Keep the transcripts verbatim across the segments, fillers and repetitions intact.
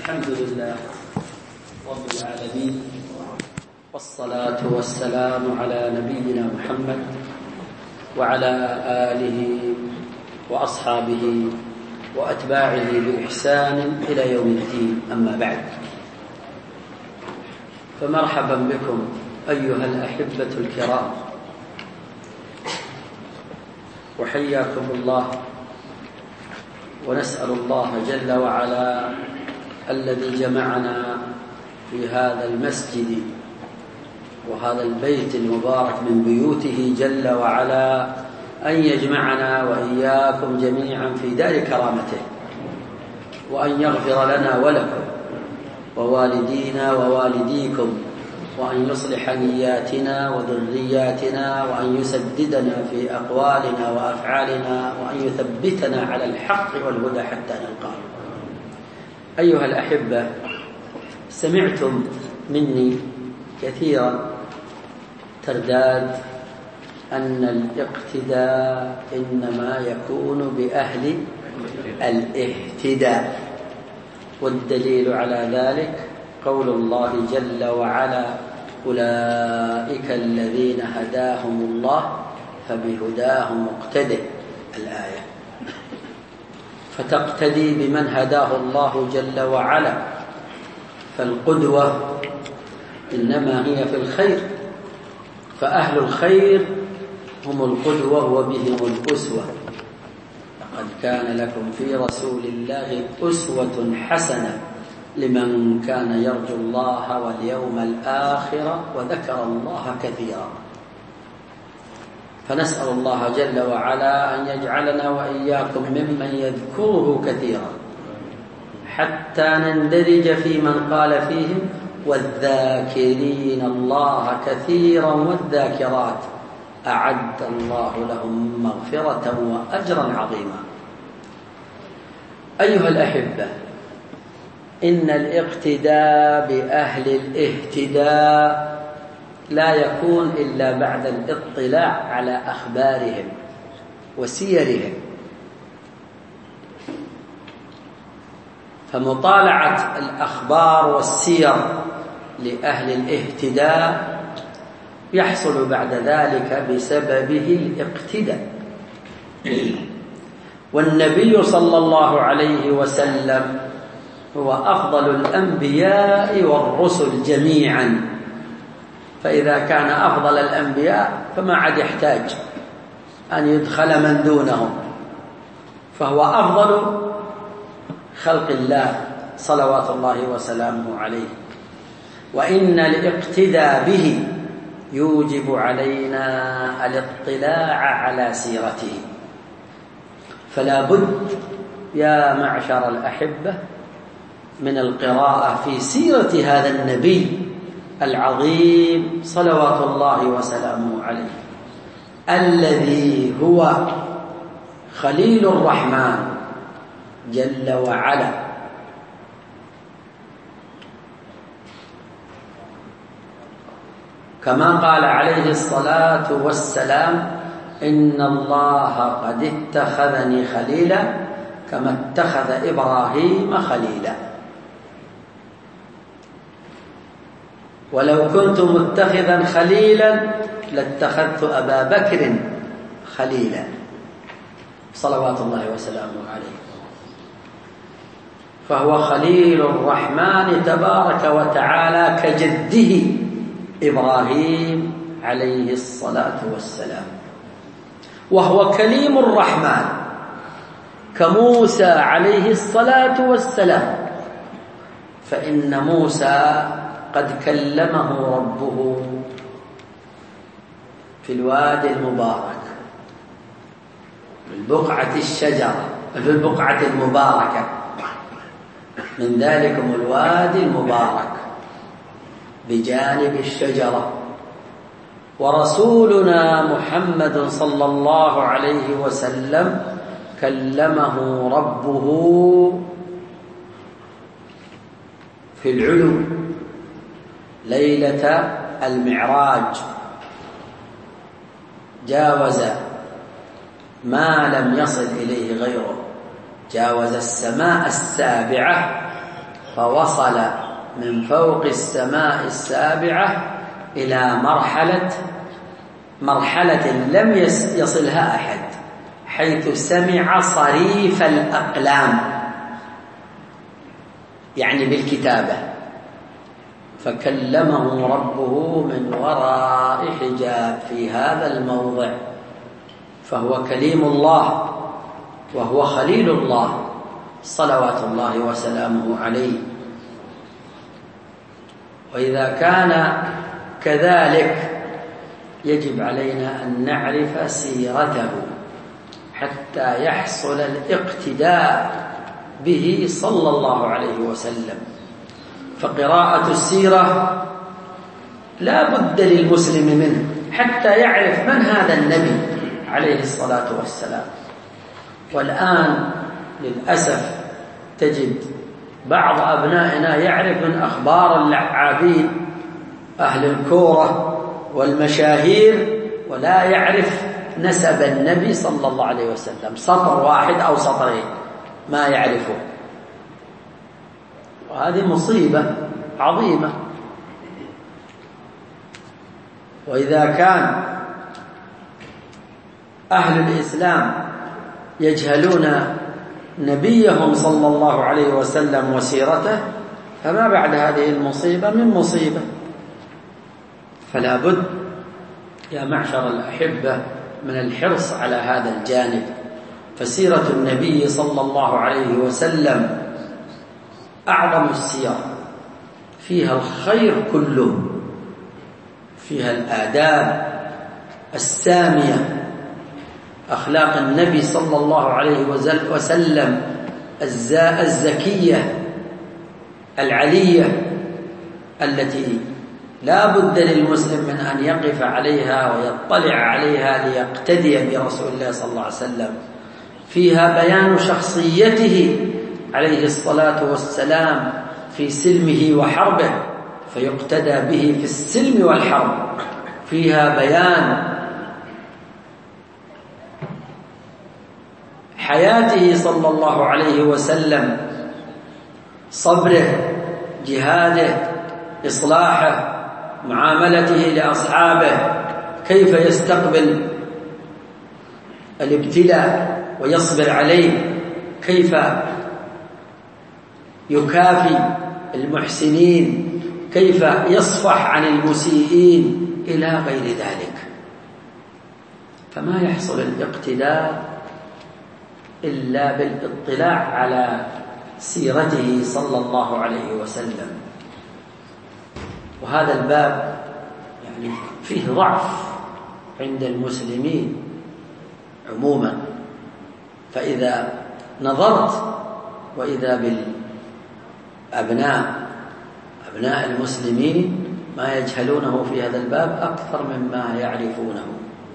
الحمد لله رب العالمين، والصلاة والسلام على نبينا محمد وعلى آله وأصحابه وأتباعه بإحسان إلى يوم الدين. أما بعد، فمرحبا بكم أيها الأحبة الكرام، وحياكم الله، ونسأل الله جل وعلا الذي جمعنا في هذا المسجد وهذا البيت المبارك من بيوته جل وعلا أن يجمعنا وإياكم جميعا في دار كرامته، وأن يغفر لنا ولكم ووالدينا ووالديكم، وأن يصلح نياتنا وذرياتنا، وأن يسددنا في أقوالنا وأفعالنا، وأن يثبتنا على الحق والهدى حتى نلقاه. أيها الأحبة، سمعتم مني كثيرا ترداد أن الاقتداء إنما يكون بأهل الاهتداء، والدليل على ذلك قول الله جل وعلا: أولئك الذين هداهم الله فبهداهم مقتدئ. الآية. فتقتدي بمن هداه الله جل وعلا، فالقدوة إنما هي في الخير، فأهل الخير هم القدوة وبهم الأسوة. لقد كان لكم في رسول الله أسوة حسنة لمن كان يرجو الله واليوم الآخر وذكر الله كثيرا. فنسأل الله جل وعلا أن يجعلنا وإياكم ممن يذكره كثيرا، حتى نندرج في من قال فيهم: والذاكرين الله كثيرا والذاكرات أعد الله لهم مغفرة وأجرا عظيما. أيها الأحبة، إن الاقتداء بأهل الاهتداء لا يكون إلا بعد الاطلاع على أخبارهم وسيرهم. فمطالعة الأخبار والسير لأهل الاهتداء يحصل بعد ذلك بسببه الاقتداء. والنبي صلى الله عليه وسلم هو أفضل الأنبياء والرسل جميعا، فإذا كان أفضل الأنبياء فما عاد يحتاج أن يدخل من دونهم، فهو أفضل خلق الله صلوات الله وسلامه عليه. وإن الاقتداء به يوجب علينا الاطلاع على سيرته، فلا بد يا معشر الأحبة من القراءة في سيرة هذا النبي العظيم صلوات الله وسلامه عليه، الذي هو خليل الرحمن جل وعلا. كما قال عليه الصلاة والسلام: إن الله قد اتخذني خليلا كما اتخذ إبراهيم خليلا. ولو كنت متخذا خليلا لاتخذت أبا بكر خليلا صلوات الله وسلامه عليه. فهو خليل الرحمن تبارك وتعالى كجده إبراهيم عليه الصلاة والسلام، وهو كليم الرحمن كموسى عليه الصلاة والسلام، فإن موسى قد كلمه ربه في الوادي المبارك، في البقعة الشجرة، في البقعة المباركة، من ذلكم الوادي المبارك بجانب الشجرة. ورسولنا محمد صلى الله عليه وسلم كلمه ربه في العلو ليلة المعراج، جاوز ما لم يصل إليه غيره، جاوز السماء السابعة فوصل من فوق السماء السابعة إلى مرحلة مرحلة لم يصلها أحد، حيث سمع صريف الأقلام، يعني بالكتابة، فكلمه ربه من وراء حجاب في هذا الموضع، فهو كليم الله وهو خليل الله صلوات الله وسلامه عليه. وإذا كان كذلك يجب علينا أن نعرف سيرته حتى يحصل الاقتداء به صلى الله عليه وسلم. فقراءة السيرة لا بد للمسلم منه حتى يعرف من هذا النبي عليه الصلاة والسلام. والآن للأسف تجد بعض أبنائنا يعرف من أخبار اللعابين أهل الكورة والمشاهير ولا يعرف نسب النبي صلى الله عليه وسلم، سطر واحد أو سطرين ما يعرفه، وهذه مصيبة عظيمة. وإذا كان أهل الإسلام يجهلون نبيهم صلى الله عليه وسلم وسيرته، فما بعد هذه المصيبة من مصيبة. فلا بد يا معشر الأحبة من الحرص على هذا الجانب. فسيرة النبي صلى الله عليه وسلم أعظم السير، فيها الخير كله، فيها الآداب السامية، أخلاق النبي صلى الله عليه وسلم الزكية العلية التي لا بد للمسلم من أن يقف عليها ويطلع عليها ليقتدي برسول الله صلى الله عليه وسلم. فيها بيان شخصيته عليه الصلاة والسلام في سلمه وحربه، فيقتدى به في السلم والحرب. فيها بيان حياته صلى الله عليه وسلم، صبره، جهاده، إصلاحه، معاملته لأصحابه، كيف يستقبل الابتلاء ويصبر عليه، كيف يكافي المحسنين، كيف يصفح عن المسيئين، إلى غير ذلك. فما يحصل الاقتداء إلا بالاطلاع على سيرته صلى الله عليه وسلم. وهذا الباب يعني فيه ضعف عند المسلمين عموما. فإذا نظرت وإذا بالأبناء أبناء المسلمين ما يجهلونه في هذا الباب أكثر مما يعرفونه.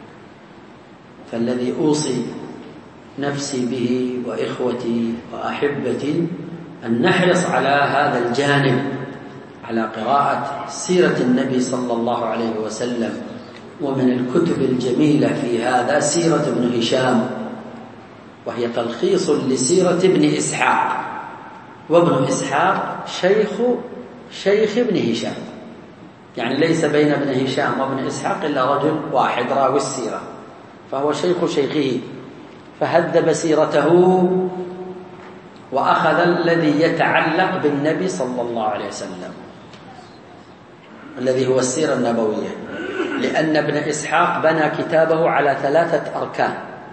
فالذي أوصي نفسي به وإخوتي وأحبتي أن نحرص على هذا الجانب، على قراءة سيرة النبي صلى الله عليه وسلم. ومن الكتب الجميلة في هذا سيرة ابن هشام، وهي تلخيص لسيرة ابن إسحاق، وابن إسحاق شيخ شيخ ابن هشام، يعني ليس بين ابن هشام وابن إسحاق إلا رجل واحد راوي السيرة، فهو شيخ شيخه، فهذب سيرته وأخذ الذي يتعلق بالنبي صلى الله عليه وسلم الذي هو السيرة النبوية. لأن ابن إسحاق بنى كتابه على ثلاثة أركان،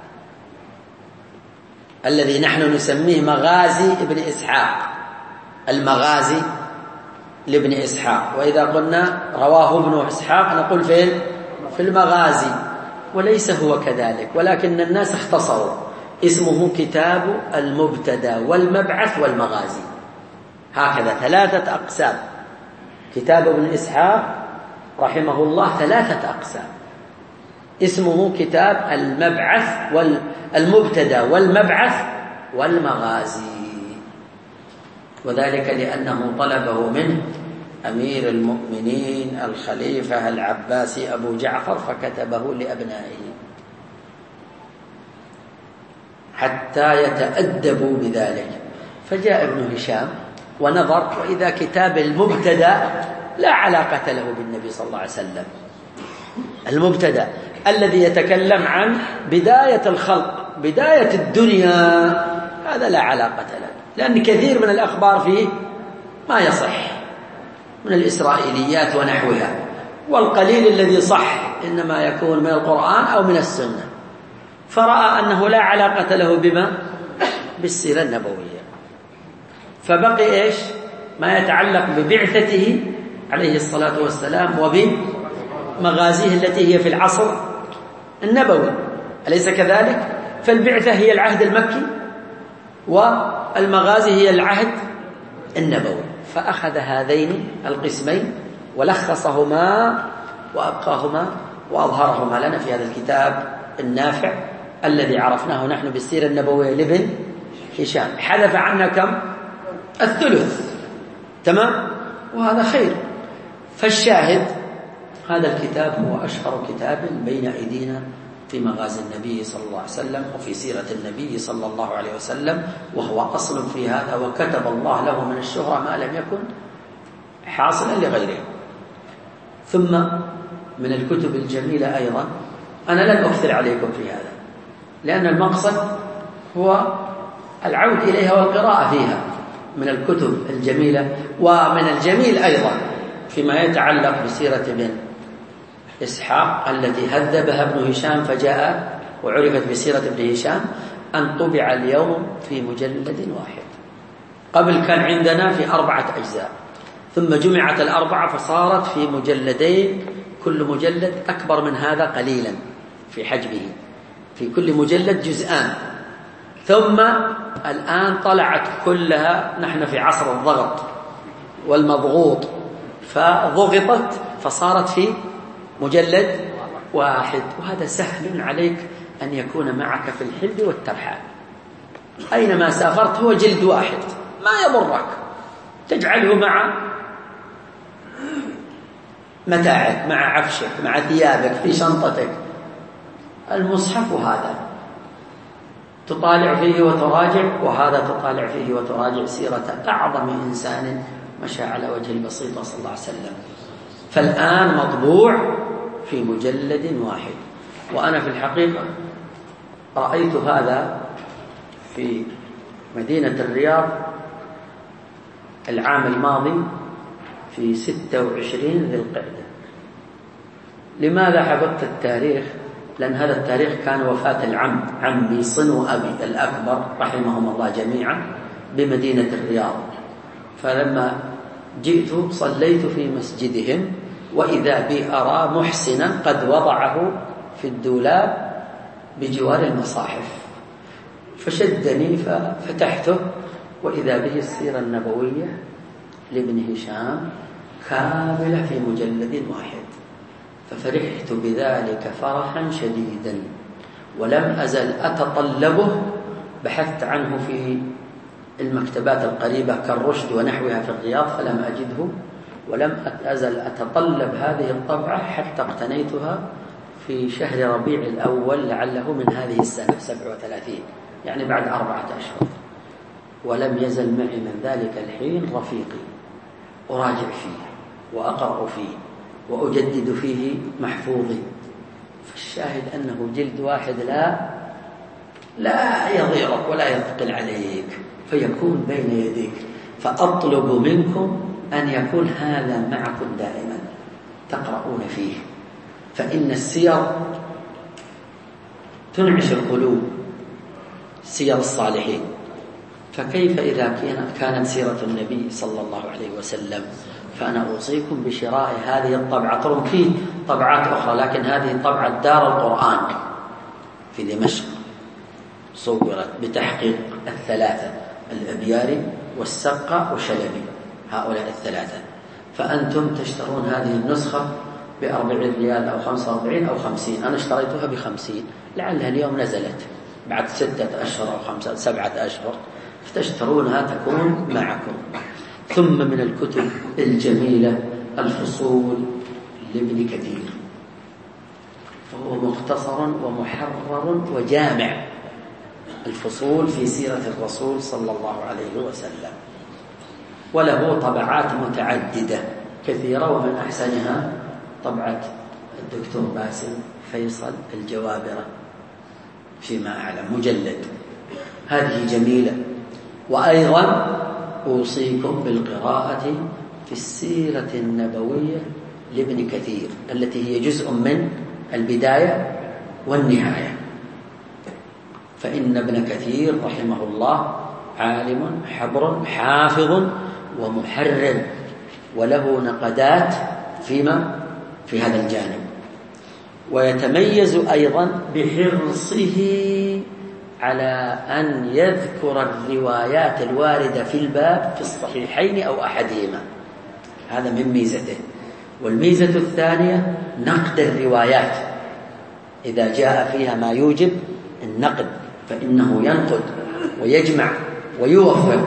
الذي نحن نسميه مغازي ابن إسحاق، المغازي لابن إسحاق. وإذا قلنا رواه ابن إسحاق نقول فين؟ في المغازي، وليس هو كذلك، ولكن الناس اختصروا، اسمه كتاب المبتدى والمبعث والمغازي، هكذا ثلاثة أقسام. كتاب ابن إسحاق رحمه الله ثلاثة أقسام، اسمه كتاب المبعث والمبتدى والمبعث والمغازي، وذلك لأنه طلبه منه أمير المؤمنين الخليفة العباسي أبو جعفر، فكتبه لأبنائه حتى يتأدبوا بذلك. فجاء ابن هشام ونظر، وإذا كتاب المبتدأ لا علاقة له بالنبي صلى الله عليه وسلم. المبتدأ الذي يتكلم عن بداية الخلق، بداية الدنيا، هذا لا علاقة له، لأن كثير من الأخبار فيه ما يصح من الإسرائيليات ونحوها، والقليل الذي صح إنما يكون من القرآن أو من السنة، فرأى أنه لا علاقة له بما بالسيرة النبوية. فبقي إيش؟ ما يتعلق ببعثته عليه الصلاة والسلام وبمغازيه التي هي في العصر النبوي، أليس كذلك؟ فالبعثة هي العهد المكي والمغازي هي العهد النبوي، فأخذ هذين القسمين ولخصهما وأبقاهما وأظهرهما لنا في هذا الكتاب النافع الذي عرفناه نحن بالسيرة النبوية لابن هشام. حذف عنا كم؟ الثلث، تمام؟ وهذا خير. فالشاهد هذا الكتاب هو أشهر كتاب بين أيدينا في مغازي النبي صلى الله عليه وسلم وفي سيرة النبي صلى الله عليه وسلم، وهو أصل في هذا، وكتب الله له من الشهرة ما لم يكن حاصلا لغيره. ثم من الكتب الجميلة أيضا، أنا لن أكثر عليكم في هذا لأن المقصد هو العود إليها والقراءة فيها، من الكتب الجميلة. ومن الجميل أيضا فيما يتعلق بسيرة ابن إسحاق التي هذبها ابن هشام فجاء وعرفت بسيرة ابن هشام، أن طبع اليوم في مجلد واحد. قبل كان عندنا في أربعة أجزاء، ثم جمعت الأربعة فصارت في مجلدين، كل مجلد أكبر من هذا قليلا في حجمه، في كل مجلد جزءان. ثم الآن طلعت كلها، نحن في عصر الضغط والمضغوط، فضغطت فصارت في مجلد واحد. وهذا سهل عليك أن يكون معك في الحل والترحال، أينما سافرت هو جلد واحد ما يضرك، تجعله مع متاعك، مع عفشك، مع ثيابك، في شنطتك. المصحف هذا تطالع فيه وتراجع، وهذا تطالع فيه وتراجع سيرة أعظم إنسان مشى على وجه البسيطة صلى الله عليه وسلم. فالآن مطبوع في مجلد واحد. وأنا في الحقيقة رأيت هذا في مدينة الرياض العام الماضي في ستة وعشرين ذي القعدة. لماذا حببت التاريخ؟ لأن هذا التاريخ كان وفاة العم، عمي صنو أبي الأكبر رحمهم الله جميعا بمدينة الرياض. فلما جئت صليت في مسجدهم، وإذا بي أرى محسنا قد وضعه في الدولاب بجوار المصاحف، فشدني ففتحته، وإذا به السيرة النبوية لابن هشام كاملة في مجلد واحد. ففرحت بذلك فرحا شديدا، ولم أزل أتطلبه. بحثت عنه في المكتبات القريبة كالرشد ونحوها في الرياض فلم أجده، ولم أزل أتطلب هذه الطبعة حتى اقتنيتها في شهر ربيع الأول لعله من هذه السنة سبع وثلاثين، يعني بعد أربعة أشهر. ولم يزل معي من ذلك الحين رفيقي، أراجع فيه وأقرأ فيه وأجدد فيه محفوظي. فالشاهد أنه جلد واحد لا لا يضيرك ولا يثقل عليك، فيكون بين يديك. فأطلب منكم أن يكون هذا معكم دائما تقرؤون فيه، فإن السير تنعش القلوب، سير الصالحين. فكيف إذا كانت سيرة النبي صلى الله عليه وسلم؟ فأنا أوصيكم بشراء هذه الطبعة. طبعا فيه طبعات أخرى، لكن هذه طبعة دار القرآن في دمشق، صورت بتحقيق الثلاثة الأبياري والسقة وشلبي، هؤلاء الثلاثة. فأنتم تشترون هذه النسخة بأربعين ريال أو خمسة وأربعين أو خمسين. أنا اشتريتها بخمسين، لعلها اليوم نزلت بعد ستة أشهر أو خمسة سبعة أشهر، فتشترونها تكون معكم. ثم من الكتب الجميلة الفصول لابن كثير، فهو مختصر ومحرر وجامع، الفصول في سيرة الرسول صلى الله عليه وسلم. وله طبعات متعددة كثيرة، ومن أحسنها طبعة الدكتور باسم فيصل الجوابرة فيما أعلم مجلد، هذه جميلة. وأيضا أوصيكم بالقراءة في السيرة النبوية لابن كثير التي هي جزء من البداية والنهاية، فإن ابن كثير رحمه الله عالم حبر حافظ ومحرر، وله نقدات فيما في هذا الجانب. ويتميز أيضا بحرصه على أن يذكر الروايات الواردة في الباب في الصحيحين أو أحدهما، هذا من ميزته. والميزة الثانية نقد الروايات، إذا جاء فيها ما يوجب النقد فإنه ينقد ويجمع ويوفق.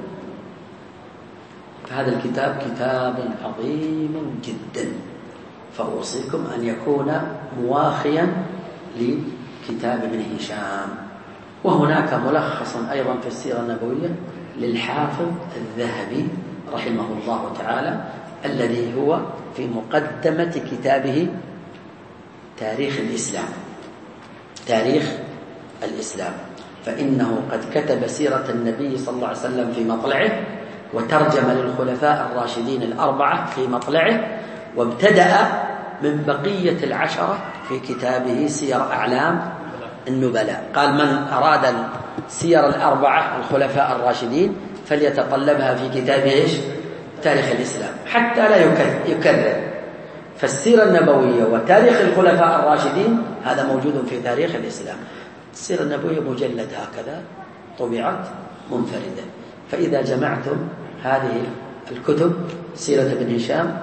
فهذا الكتاب كتاب عظيم جدا، فأوصيكم أن يكون مواخيا لكتاب ابن هشام. وهناك ملخص أيضا في السيرة النبوية للحافظ الذهبي رحمه الله تعالى، الذي هو في مقدمة كتابه تاريخ الإسلام تاريخ الإسلام فإنه قد كتب سيرة النبي صلى الله عليه وسلم في مطلعه، وترجم للخلفاء الراشدين الأربعة في مطلعه، وابتدأ من بقية العشرة في كتابه سير أعلام النبلاء. قال من أراد السير الأربعة الخلفاء الراشدين فليتطلبها في كتابه إيش؟ تاريخ الإسلام، حتى لا يكرر. فالسيرة النبوية وتاريخ الخلفاء الراشدين هذا موجود في تاريخ الإسلام. السيرة النبوية مجلد هكذا طبعت منفردة. فإذا جمعتم هذه الكتب، سيرة ابن هشام،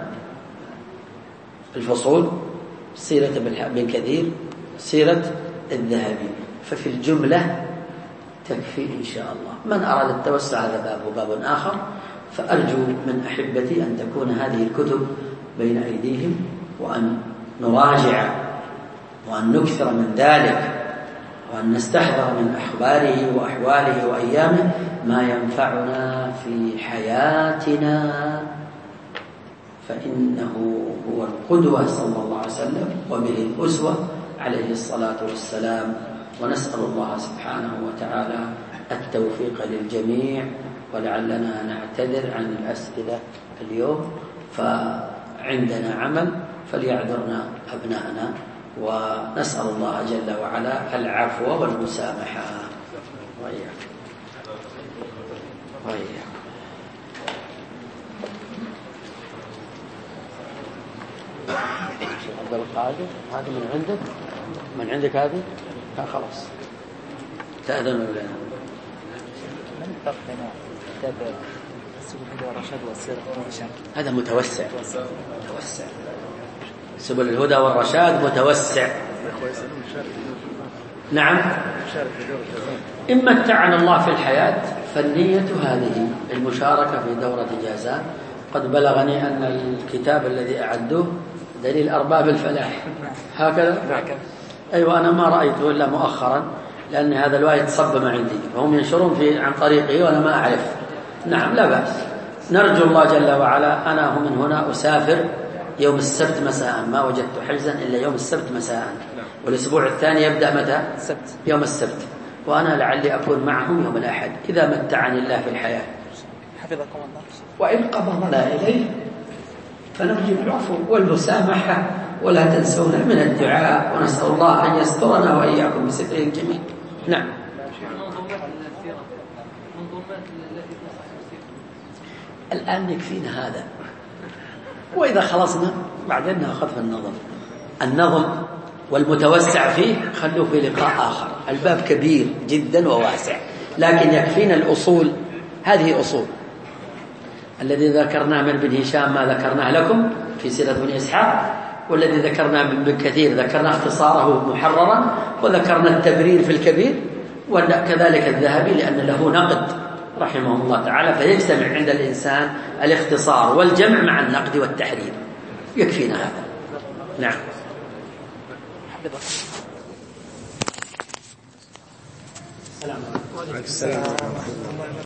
الفصول، سيرة ابن كثير، سيرة الذهبي، ففي الجملة تكفي إن شاء الله. من أراد التوسع هذا باب وباب آخر، فأرجو من أحبتي أن تكون هذه الكتب بين أيديهم، وأن نراجع وأن نكثر من ذلك، وأن نستحضر من أخباره وأحواله وأيامه ما ينفعنا في حياتنا، فإنه هو القدوة صلى الله عليه وسلم وبه الأسوة عليه الصلاة والسلام. ونسأل الله سبحانه وتعالى التوفيق للجميع، ولعلنا نعتذر عن الأسئلة اليوم، فعندنا عمل فليعذرنا أبناءنا، ونسأل الله جل وعلا العفو والمسامحة. وإياك وإياك. عبد القادر، هذا من عندك؟ من عندك هذه؟ لا خلاص، تأذن لنا. من الفرق بين كتاب سبل الهدى والرشاد والسيرة ابن هشام؟ هذا متوسع متوسع سبل الهدى والرشاد متوسع. نعم، إن متعنا الله في الحياة فالنية هذه المشاركة في دورة جازان. قد بلغني أن الكتاب الذي أعدوه دليل أرباب الفلاح، هكذا؟ أيوة، أنا ما رأيته إلا مؤخرا، لأن هذا الواحد صب ما عندي، فهم ينشرون في عن طريقه وأنا ما أعرف. نعم، لا بأس. نرجو الله جل وعلا. أنا من هنا أسافر يوم السبت مساء، ما وجدت حجزا إلا يوم السبت مساء، والأسبوع الثاني يبدأ متى؟ السبت. يوم السبت، وأنا لعلي أكون معهم يوم الأحد إذا متعني الله في الحياة. حفظكم الله. وإن قبضنا إليه فنرجو العفو والمسامحة، ولا تنسونا من الدعاء، ونسأل الله أن يسترنا وإياكم بستره الجميل. نعم. الآن يكفينا هذا، وإذا خلصنا بعدين نأخذ في النظم. النظم والمتوسع فيه خلوه في لقاء آخر، الباب كبير جدا وواسع، لكن يكفينا الأصول. هذه أصول الذي ذكرناه من ابن هشام ما ذكرناه لكم في سيرة ابن إسحاق، والذي ذكرناه من ابن كثير ذكرنا اختصاره محررا، وذكرنا التبرير في الكبير، وكذلك الذهبي لأن له نقد رحمه الله تعالى، فيجتمع عند الإنسان الاختصار والجمع مع النقد والتحرير، يكفينا هذا. نعم. السلام عليكم.